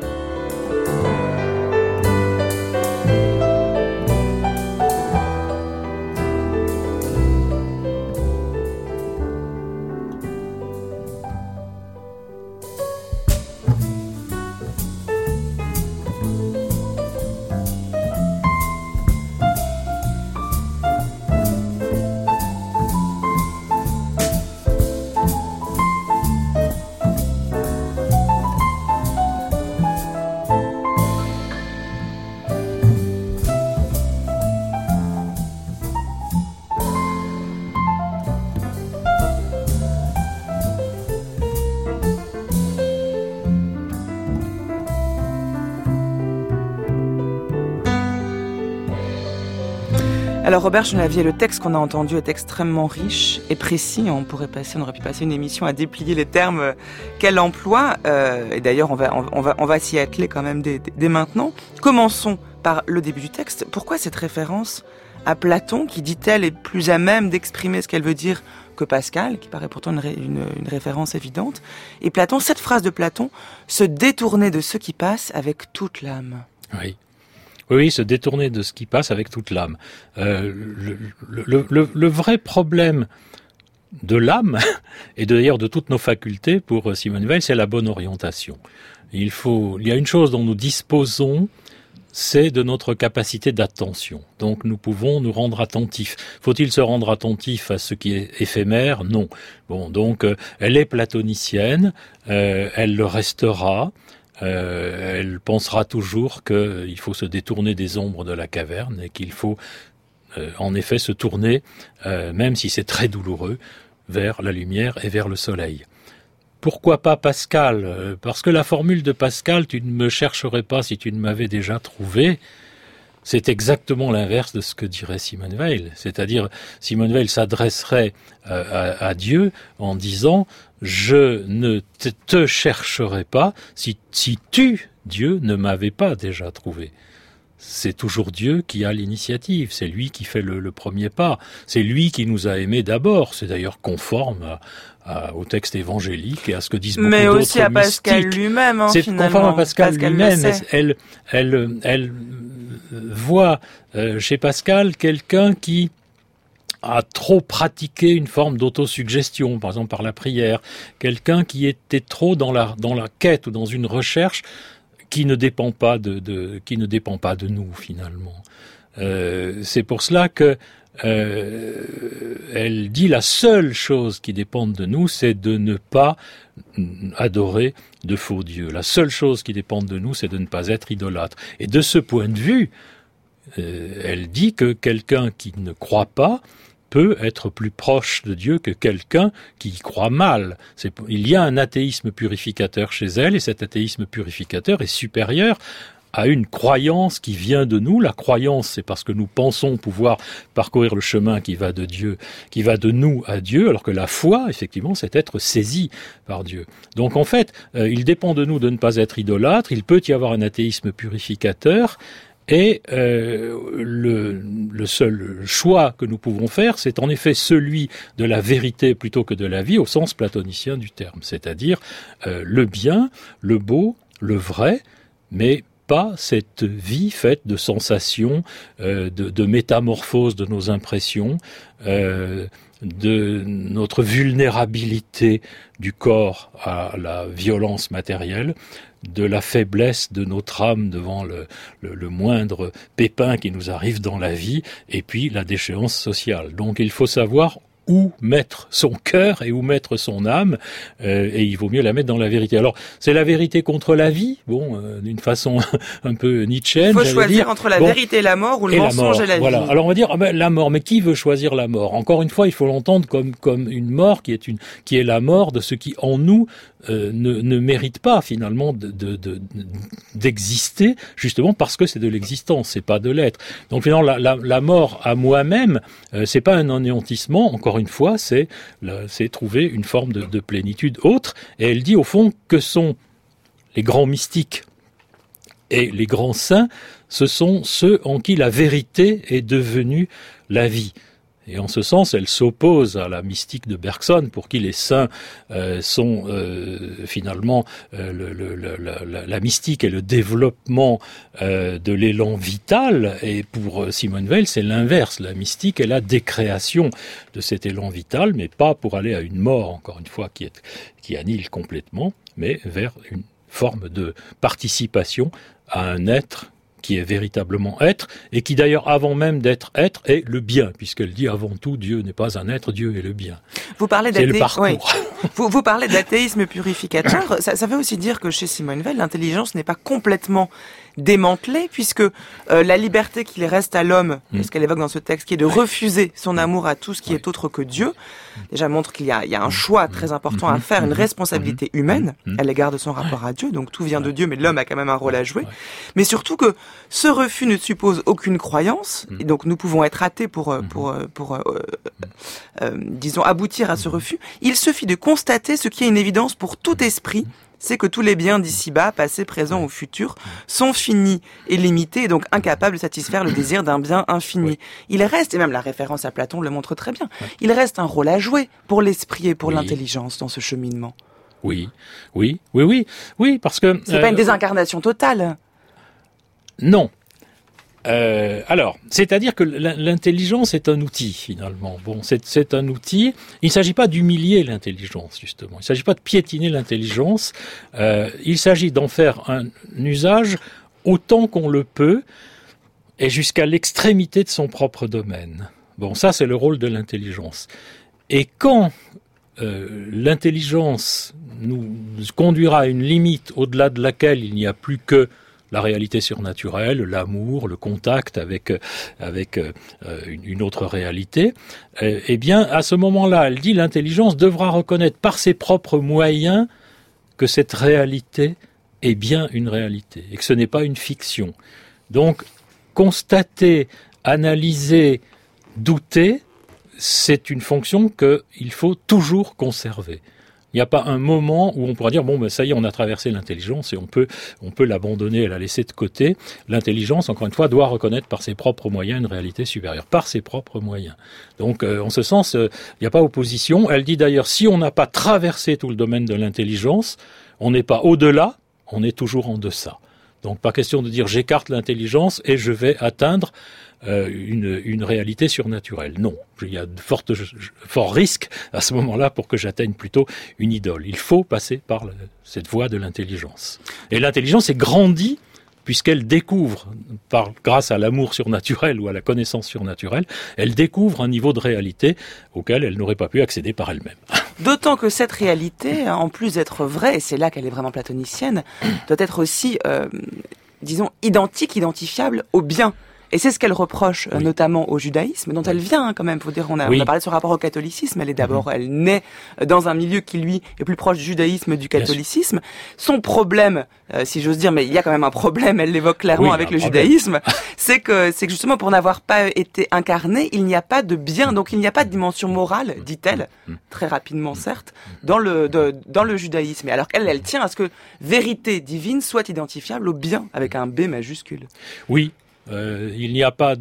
S3: Alors Robert Chenavier, le texte qu'on a entendu est extrêmement riche et précis. On aurait pu passer une émission à déplier les termes qu'elle emploie. Et d'ailleurs, on va s'y atteler quand même dès maintenant. Commençons par le début du texte. Pourquoi cette référence à Platon, qui, dit-elle, est plus à même d'exprimer ce qu'elle veut dire que Pascal, qui paraît pourtant une référence évidente. Et Platon, cette phrase de Platon, se détourner de ce qui passe avec toute l'âme.
S5: Oui. Oui, se détourner de ce qui passe avec toute l'âme. Le vrai problème de l'âme, et d'ailleurs de toutes nos facultés pour Simone Weil, c'est la bonne orientation. Il y a une chose dont nous disposons, c'est de notre capacité d'attention. Donc nous pouvons nous rendre attentifs. Faut-il se rendre attentif à ce qui est éphémère ? Non. Bon, donc elle est platonicienne, elle le restera. Elle pensera toujours qu'il faut se détourner des ombres de la caverne et qu'il faut en effet se tourner, même si c'est très douloureux, vers la lumière et vers le soleil. Pourquoi pas Pascal ? Parce que la formule de Pascal, tu ne me chercherais pas si tu ne m'avais déjà trouvé, c'est exactement l'inverse de ce que dirait Simone Weil. C'est-à-dire, Simone Weil s'adresserait à Dieu en disant « Je ne te chercherai pas si tu, Dieu, ne m'avais pas déjà trouvé ». C'est toujours Dieu qui a l'initiative, c'est lui qui fait le premier pas, c'est lui qui nous a aimés d'abord, c'est d'ailleurs conforme au texte évangélique et à ce que disent beaucoup d'autres mystiques.
S3: Mais aussi à Pascal lui-même,
S5: c'est
S3: finalement.
S5: Conforme à Pascal lui-même, elle voit chez Pascal quelqu'un qui a trop pratiqué une forme d'autosuggestion, par exemple par la prière, quelqu'un qui était trop dans la quête ou dans une recherche qui ne dépend pas de nous finalement. C'est pour cela que elle dit la seule chose qui dépend de nous, c'est de ne pas adorer de faux dieux. La seule chose qui dépend de nous, c'est de ne pas être idolâtre. Et de ce point de vue, elle dit que quelqu'un qui ne croit pas peut être plus proche de Dieu que quelqu'un qui y croit mal. Il y a un athéisme purificateur chez elle, et cet athéisme purificateur est supérieur à une croyance qui vient de nous. La croyance, c'est parce que nous pensons pouvoir parcourir le chemin qui va de Dieu, qui va de nous à Dieu, alors que la foi, effectivement, c'est être saisi par Dieu. Donc en fait, il dépend de nous de ne pas être idolâtre, il peut y avoir un athéisme purificateur, et le seul choix que nous pouvons faire, c'est en effet celui de la vérité plutôt que de la vie, au sens platonicien du terme, c'est-à-dire le bien, le beau, le vrai, mais pas cette vie faite de sensations, de métamorphose de nos impressions, de notre vulnérabilité du corps à la violence matérielle, de la faiblesse de notre âme devant le moindre pépin qui nous arrive dans la vie, et puis la déchéance sociale. Donc il faut savoir où mettre son cœur et où mettre son âme, et il vaut mieux la mettre dans la vérité. Alors, c'est la vérité contre la vie, d'une façon un peu nietzschéenne.
S3: Il faut choisir entre la vérité et la mort, ou le mensonge et la vie.
S5: Voilà. Alors on va dire la mort, mais qui veut choisir la mort ? Encore une fois, il faut l'entendre comme une mort qui est la mort de ce qui en nous ne mérite pas finalement d'exister, justement parce que c'est de l'existence, c'est pas de l'être. Donc finalement, la mort à moi-même, c'est pas un anéantissement. Encore une fois, c'est trouver une forme de plénitude autre. Et elle dit au fond que sont les grands mystiques et les grands saints, ce sont ceux en qui la vérité est devenue la vie. Et en ce sens, elle s'oppose à la mystique de Bergson, pour qui les saints sont finalement la mystique et le développement de l'élan vital. Et pour Simone Weil, c'est l'inverse. La mystique est la décréation de cet élan vital, mais pas pour aller à une mort, encore une fois, qui annihile complètement, mais vers une forme de participation à un être qui est véritablement être, et qui d'ailleurs, avant même d'être être, est le bien, puisqu'elle dit avant tout, Dieu n'est pas un être, Dieu est le bien.
S3: Vous parlez
S5: c'est le parcours.
S3: Oui. Vous parlez d'athéisme purificateur. Ça veut aussi dire que chez Simone Weil, l'intelligence n'est pas complètement démantelée, puisque la liberté qu'il reste à l'homme, ce qu'elle évoque dans ce texte, qui est de refuser son amour à tout ce qui est autre que Dieu, déjà montre qu'il y a un choix très important à faire, une responsabilité humaine à l'égard de son rapport à Dieu. Donc tout vient de Dieu, mais l'homme a quand même un rôle à jouer. Mais surtout que ce refus ne suppose aucune croyance, et donc nous pouvons être athées pour disons, aboutir à ce refus. Il suffit de constater ce qui est une évidence pour tout esprit, c'est que tous les biens d'ici-bas, passés, présents ou futurs, sont finis et limités, et donc incapables de satisfaire le désir d'un bien infini. Il reste, et même la référence à Platon le montre très bien, il reste un rôle à jouer pour l'esprit et pour l'intelligence dans ce cheminement.
S5: Oui, parce que...
S3: C'est pas une désincarnation totale.
S5: Non. Alors, c'est-à-dire que l'intelligence est un outil, finalement. Bon, c'est un outil. Il ne s'agit pas d'humilier l'intelligence, justement. Il ne s'agit pas de piétiner l'intelligence. Il s'agit d'en faire un usage autant qu'on le peut et jusqu'à l'extrémité de son propre domaine. Bon, ça, c'est le rôle de l'intelligence. Et quand l'intelligence nous conduira à une limite au-delà de laquelle il n'y a plus que la réalité surnaturelle, l'amour, le contact avec une autre réalité, eh bien, à ce moment-là, elle dit l'intelligence devra reconnaître par ses propres moyens que cette réalité est bien une réalité et que ce n'est pas une fiction. Donc, constater, analyser, douter, c'est une fonction qu'il faut toujours conserver. Il n'y a pas un moment où on pourra dire bon ben ça y est, on a traversé l'intelligence et on peut l'abandonner et la laisser de côté. L'intelligence, encore une fois, doit reconnaître par ses propres moyens une réalité supérieure, par ses propres moyens. Donc en ce sens, il n'y a pas opposition. Elle dit d'ailleurs si on n'a pas traversé tout le domaine de l'intelligence, on n'est pas au-delà, on est toujours en deçà. Donc pas question de dire j'écarte l'intelligence et je vais atteindre une réalité surnaturelle. Non, il y a de forts risques à ce moment-là pour que j'atteigne plutôt une idole. Il faut passer par cette voie de l'intelligence. Et l'intelligence est grandie puisqu'elle découvre, grâce à l'amour surnaturel ou à la connaissance surnaturelle, elle découvre un niveau de réalité auquel elle n'aurait pas pu accéder par elle-même.
S3: D'autant que cette réalité, en plus d'être vraie, et c'est là qu'elle est vraiment platonicienne, doit être aussi, disons, identifiable au bien. Et c'est ce qu'elle reproche notamment au judaïsme, dont elle vient quand même. Faut dire, on a parlé de son rapport au catholicisme. Elle est d'abord, elle naît dans un milieu qui lui est plus proche du judaïsme, du catholicisme. Son problème, si j'ose dire, mais il y a quand même un problème. Elle l'évoque clairement avec le judaïsme, c'est que justement pour n'avoir pas été incarné, il n'y a pas de bien, donc il n'y a pas de dimension morale, dit-elle, très rapidement certes, dans le judaïsme. Et alors qu'elle, elle tient à ce que vérité divine soit identifiable au bien avec un B majuscule.
S5: Oui. Il n'y a pas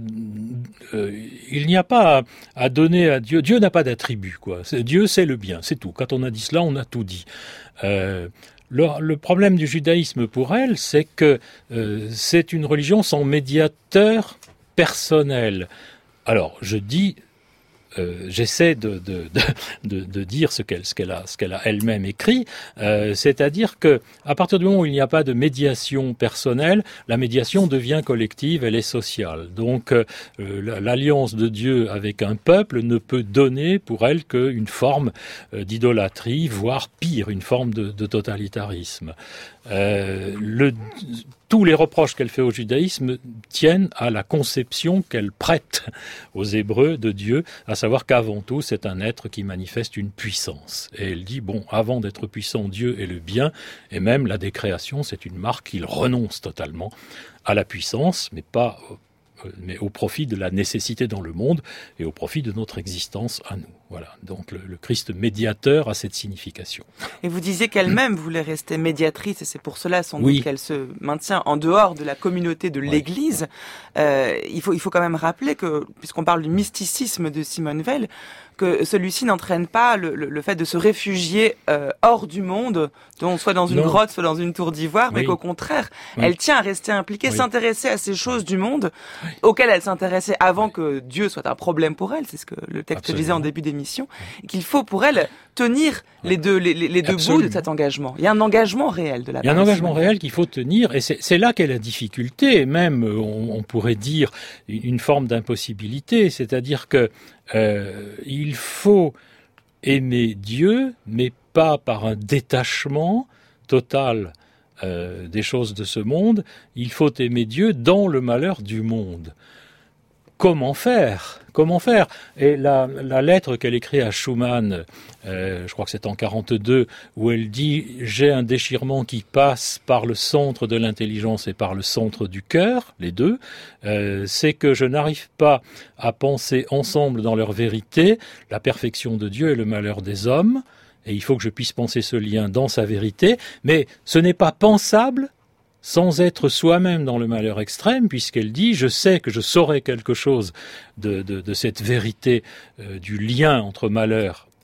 S5: à donner à Dieu. Dieu n'a pas d'attribut, quoi. Dieu, c'est le bien, c'est tout. Quand on a dit cela, on a tout dit. Le problème du judaïsme pour elle, c'est que c'est une religion sans médiateur personnel. Alors, je dis. J'essaie de dire ce qu'elle a elle-même écrit, c'est-à-dire que à partir du moment où il n'y a pas de médiation personnelle, la médiation devient collective, elle est sociale. Donc l'alliance de Dieu avec un peuple ne peut donner pour elle qu'une forme d'idolâtrie, voire pire, une forme de totalitarisme. Tous les reproches qu'elle fait au judaïsme tiennent à la conception qu'elle prête aux Hébreux de Dieu, à savoir qu'avant tout, c'est un être qui manifeste une puissance. Et elle dit, bon, avant d'être puissant, Dieu est le bien, et même la décréation, c'est une marque qu'il renonce totalement à la puissance, mais au profit de la nécessité dans le monde et au profit de notre existence à nous. Voilà. Donc le Christ médiateur a cette signification.
S3: Et vous disiez qu'elle-même voulait rester médiatrice, et c'est pour cela sans doute qu'elle se maintient en dehors de la communauté de l'Église. Il faut quand même rappeler que, puisqu'on parle du mysticisme de Simone Weil, que celui-ci n'entraîne pas le fait de se réfugier hors du monde, soit dans une grotte, soit dans une tour d'ivoire, mais qu'au contraire, elle tient à rester impliquée, s'intéresser à ces choses du monde auxquelles elle s'intéressait avant que Dieu soit un problème pour elle. C'est ce que le texte disait en début d'émission. Et qu'il faut pour elle tenir les deux bouts de cet engagement. Il y a un engagement réel de la part.
S5: Il y a un engagement réel qu'il faut tenir, et c'est là qu'est la difficulté, même on pourrait dire une forme d'impossibilité, c'est-à-dire que il faut aimer Dieu, mais pas par un détachement total des choses de ce monde. Il faut aimer Dieu dans le malheur du monde. Comment faire ? Et la lettre qu'elle écrit à Schumann, je crois que c'est en 1942, où elle dit « J'ai un déchirement qui passe par le centre de l'intelligence et par le centre du cœur, les deux, c'est que je n'arrive pas à penser ensemble dans leur vérité la perfection de Dieu et le malheur des hommes, et il faut que je puisse penser ce lien dans sa vérité, mais ce n'est pas pensable sans être soi-même dans le malheur extrême, puisqu'elle dit « Je sais que je saurai quelque chose de cette vérité du lien entre malheur et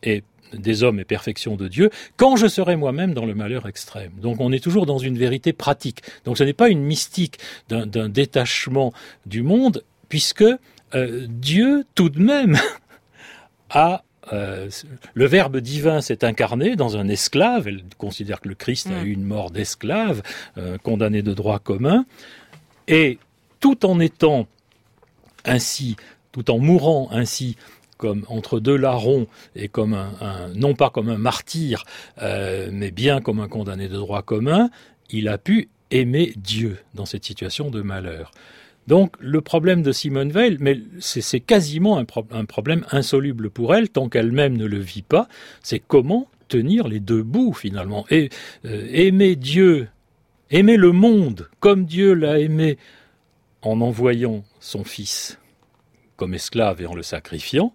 S5: des hommes et perfection de Dieu, quand je serai moi-même dans le malheur extrême. Donc on est toujours dans une vérité pratique. Donc ce n'est pas une mystique d'un détachement du monde, puisque Dieu, tout de même, a... le Verbe divin s'est incarné dans un esclave. Elle considère que le Christ a eu une mort d'esclave, condamné de droit commun. Et tout en étant ainsi, tout en mourant ainsi, comme entre deux larrons et comme non pas comme un martyr, mais bien comme un condamné de droit commun, il a pu aimer Dieu dans cette situation de malheur. Donc le problème de Simone Weil, mais c'est quasiment un problème insoluble pour elle, tant qu'elle-même ne le vit pas, c'est comment tenir les deux bouts finalement. Et aimer Dieu, aimer le monde comme Dieu l'a aimé en envoyant son Fils comme esclave et en le sacrifiant,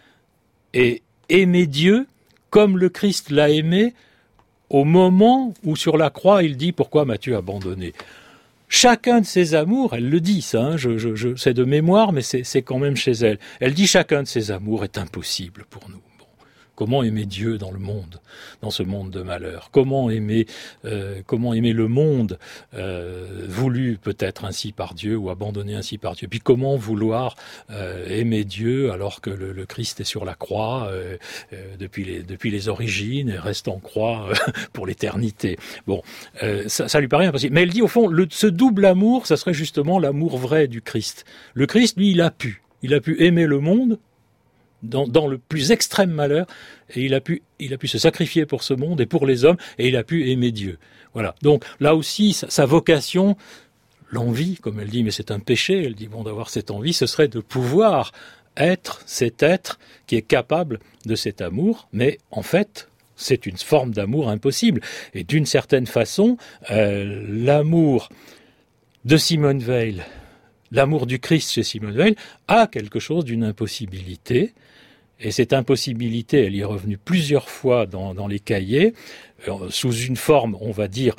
S5: et aimer Dieu comme le Christ l'a aimé au moment où sur la croix il dit « Pourquoi m'as-tu abandonné ?» Chacun de ses amours, elle le dit ça, c'est de mémoire, mais c'est quand même chez elle. Elle dit chacun de ses amours est impossible pour nous. Bon. Comment aimer Dieu dans le monde, dans ce monde de malheur? Comment aimer le monde voulu peut-être ainsi par Dieu ou abandonné ainsi par Dieu? Puis comment vouloir aimer Dieu alors que le Christ est sur la croix depuis les origines et reste en croix pour l'éternité? Bon, ça lui paraît impossible. Mais elle dit au fond, ce double amour, ça serait justement l'amour vrai du Christ. Le Christ, lui, il a pu aimer le monde dans le plus extrême malheur, et il a pu se sacrifier pour ce monde et pour les hommes, et il a pu aimer Dieu. Voilà. Donc là aussi, sa vocation, l'envie, comme elle dit, mais c'est un péché, elle dit bon d'avoir cette envie, ce serait de pouvoir être cet être qui est capable de cet amour, mais en fait, c'est une forme d'amour impossible. Et d'une certaine façon, l'amour de Simone Weil, l'amour du Christ chez Simone Weil a quelque chose d'une impossibilité. Et cette impossibilité, elle y est revenue plusieurs fois dans les cahiers, sous une forme, on va dire,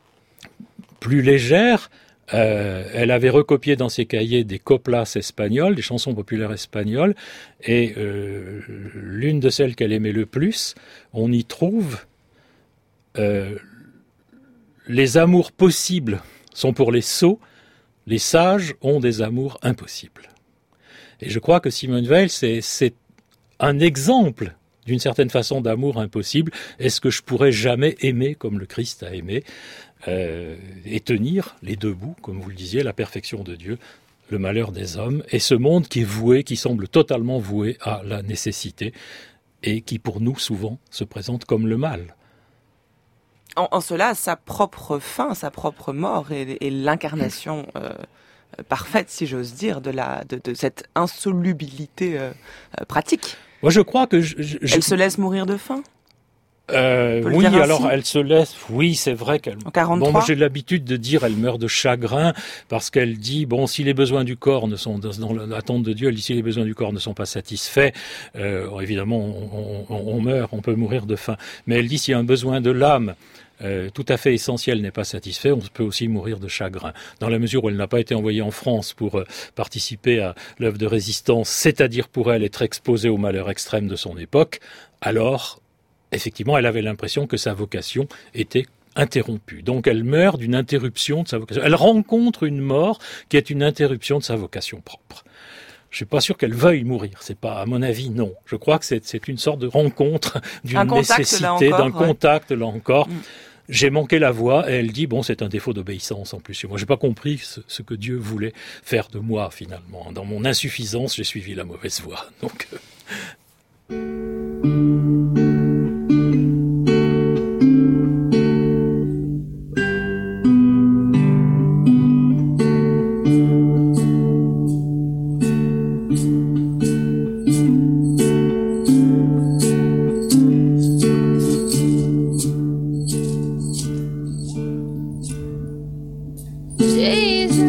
S5: plus légère. Elle avait recopié dans ses cahiers des coplas espagnoles, des chansons populaires espagnoles, et l'une de celles qu'elle aimait le plus, on y trouve les amours possibles sont pour les sots, les sages ont des amours impossibles. Et je crois que Simone Weil, c'est un exemple d'une certaine façon d'amour impossible. Est-ce que je pourrais jamais aimer comme le Christ a aimé et tenir les deux bouts, comme vous le disiez, la perfection de Dieu, le malheur des hommes, et ce monde qui est voué, qui semble totalement voué à la nécessité, et qui pour nous souvent se présente comme le mal.
S3: En cela, sa propre fin, sa propre mort et l'incarnation parfaite, si j'ose dire, de cette insolubilité pratique.
S5: Moi, je crois que
S3: elle se laisse mourir de faim.
S5: Oui, alors elle se laisse. Oui, c'est vrai qu'elle.
S3: En 43.
S5: Bon, moi j'ai l'habitude de dire elle meurt de chagrin parce qu'elle dit bon, si les besoins du corps ne sont dans l'attente de Dieu, elle dit si les besoins du corps ne sont pas satisfaits, évidemment on meurt, on peut mourir de faim. Mais elle dit si un besoin de l'âme tout à fait essentiel n'est pas satisfait, on peut aussi mourir de chagrin. Dans la mesure où elle n'a pas été envoyée en France pour participer à l'œuvre de résistance, c'est-à-dire pour elle être exposée au malheur extrême de son époque, alors effectivement elle avait l'impression que sa vocation était interrompue. Donc elle meurt d'une interruption de sa vocation. Elle rencontre une mort qui est une interruption de sa vocation propre. Je suis pas sûr qu'elle veuille mourir. C'est pas, à mon avis, non. Je crois que c'est une sorte de rencontre, d'une nécessité, d'un contact, là encore. J'ai manqué la voie, et elle dit, bon, c'est un défaut d'obéissance en plus. Moi, j'ai pas compris ce que Dieu voulait faire de moi, finalement. Dans mon insuffisance, j'ai suivi la mauvaise voie. Donc,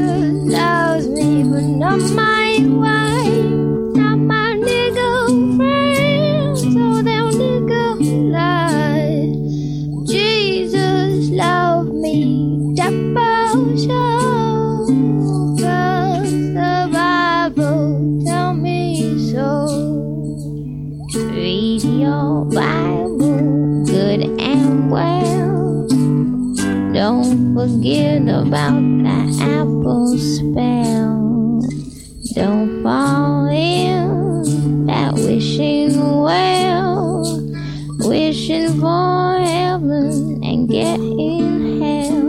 S1: Not my wife, not my nigga friend.
S8: forget about the apple spell. Don't fall in that wishing well, wishing for heaven and get in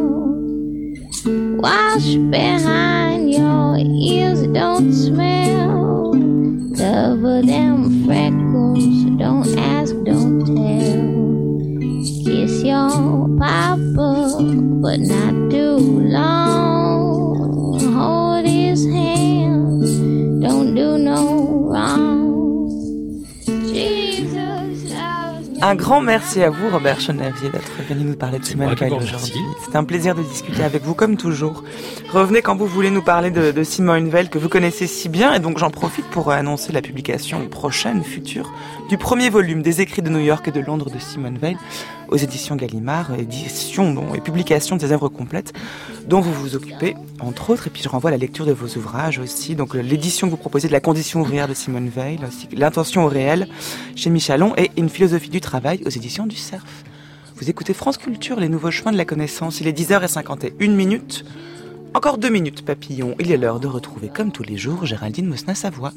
S8: hell. Wash behind your ears, don't smell. Cover them freckles, don't ask, don't tell. Kiss your papa, but not too long. Hold his hand, don't do no wrong. Jesus loves me.
S3: Un grand merci à vous, Robert Chenavier, d'être venu nous parler de Simone Veil aujourd'hui. C'est un plaisir de discuter avec vous, comme toujours. Revenez quand vous voulez nous parler de Simone Veil, que vous connaissez si bien, et donc j'en profite pour annoncer la publication prochaine, future, du premier volume des écrits de New York et de Londres de Simone Veil, aux éditions Gallimard, et publication de ses œuvres complètes, dont vous vous occupez, entre autres, et puis je renvoie à la lecture de vos ouvrages aussi, donc l'édition que vous proposez de la condition ouvrière de Simone Veil, aussi l'intention au réel, chez Michalon, et une philosophie du travail, aux éditions du Cerf. Vous écoutez France Culture, les nouveaux chemins de la connaissance, il est 10h51. Encore 2 minutes, papillon. Il est l'heure de retrouver, comme tous les jours, Géraldine Mosna-Savoie.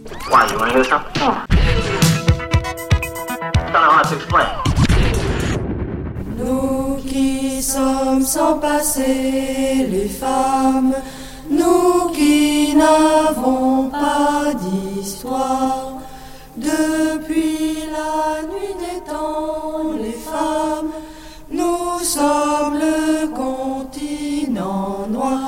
S9: Nous qui sommes sans passé, les femmes, nous qui n'avons pas d'histoire, depuis la nuit des temps, les femmes, nous sommes le continent noir.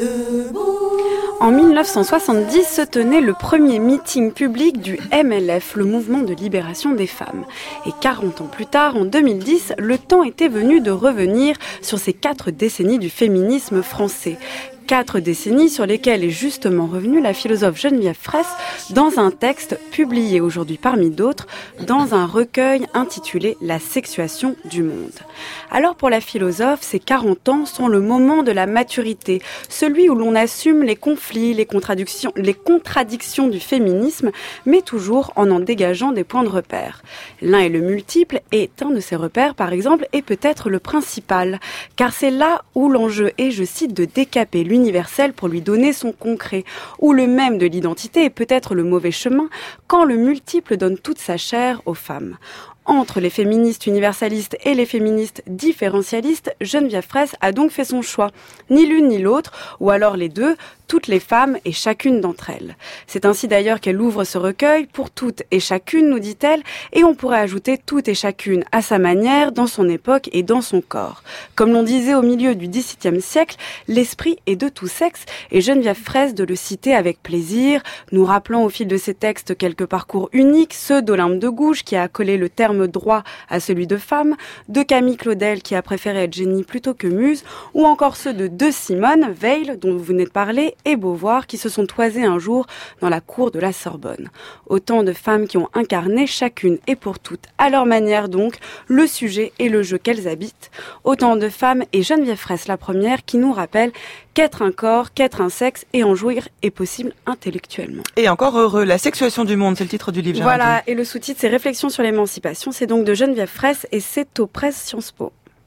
S4: En 1970 se tenait le premier meeting public du MLF, le mouvement de libération des femmes. Et 40 ans plus tard, en 2010, le temps était venu de revenir sur ces 4 décennies du féminisme français. 4 décennies sur lesquelles est justement revenue la philosophe Geneviève Fraisse dans un texte publié aujourd'hui parmi d'autres dans un recueil intitulé « La sexuation du monde ». Alors pour la philosophe, ces 40 ans sont le moment de la maturité, celui où l'on assume les conflits, les contradictions du féminisme, mais toujours en dégageant des points de repère. L'un est le multiple et un de ces repères, par exemple, est peut-être le principal, car c'est là où l'enjeu est, je cite, de décaper l'universel pour lui donner son concret, où le même de l'identité est peut-être le mauvais chemin quand le multiple donne toute sa chair aux femmes. Entre les féministes universalistes et les féministes différentialistes, Geneviève Fraisse a donc fait son choix. Ni l'une ni l'autre, ou alors les deux, toutes les femmes et chacune d'entre elles. C'est ainsi d'ailleurs qu'elle ouvre ce recueil pour toutes et chacune, nous dit-elle, et on pourrait ajouter toutes et chacune à sa manière, dans son époque et dans son corps. Comme l'on disait au milieu du XVIIe siècle, l'esprit est de tout sexe, et Geneviève Fraisse de le citer avec plaisir, nous rappelant au fil de ses textes quelques parcours uniques, ceux d'Olympe de Gouges qui a accolé le terme droit à celui de femme, de Camille Claudel qui a préféré être génie plutôt que muse, ou encore ceux de Simone Veil, dont vous venez de parler, et Beauvoir, qui se sont toisés un jour dans la cour de la Sorbonne. Autant de femmes qui ont incarné, chacune et pour toutes, à leur manière donc, le sujet et le jeu qu'elles habitent. Autant de femmes, et Geneviève Fraisse la première, qui nous rappelle qu'être un corps, qu'être un sexe et en jouir est possible intellectuellement.
S3: Et encore heureux, la sexuation du monde, c'est le titre du livre.
S4: Voilà, et le sous-titre c'est Réflexions sur l'émancipation, c'est donc de Geneviève Fraisse et c'est aux presses Sciences Po.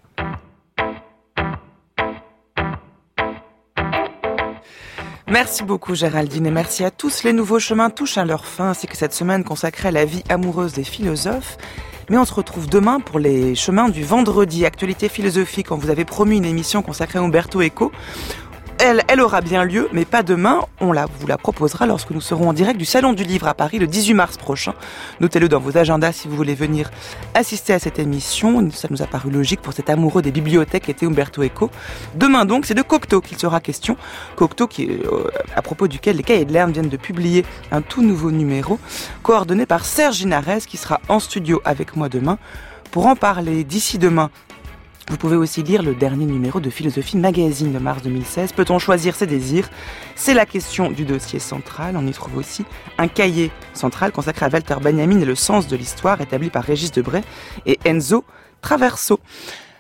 S3: Merci beaucoup Géraldine et merci à tous. Les nouveaux chemins touchent à leur fin, ainsi que cette semaine consacrée à la vie amoureuse des philosophes. Mais on se retrouve demain pour les chemins du vendredi. Actualité philosophique, on vous avait promis une émission consacrée à Umberto Eco. Elle aura bien lieu, mais pas demain. On vous la proposera lorsque nous serons en direct du Salon du Livre à Paris le 18 mars prochain. Notez-le dans vos agendas si vous voulez venir assister à cette émission. Ça nous a paru logique pour cet amoureux des bibliothèques était Umberto Eco. Demain donc, c'est de Cocteau qu'il sera question. Cocteau à propos duquel les Cahiers de Lerne viennent de publier un tout nouveau numéro, coordonné par Serge Ginares qui sera en studio avec moi demain pour en parler. D'ici demain, vous pouvez aussi lire le dernier numéro de Philosophie Magazine de mars 2016. Peut-on choisir ses désirs ? C'est la question du dossier central. On y trouve aussi un cahier central consacré à Walter Benjamin et le sens de l'histoire, établi par Régis Debray et Enzo Traverso.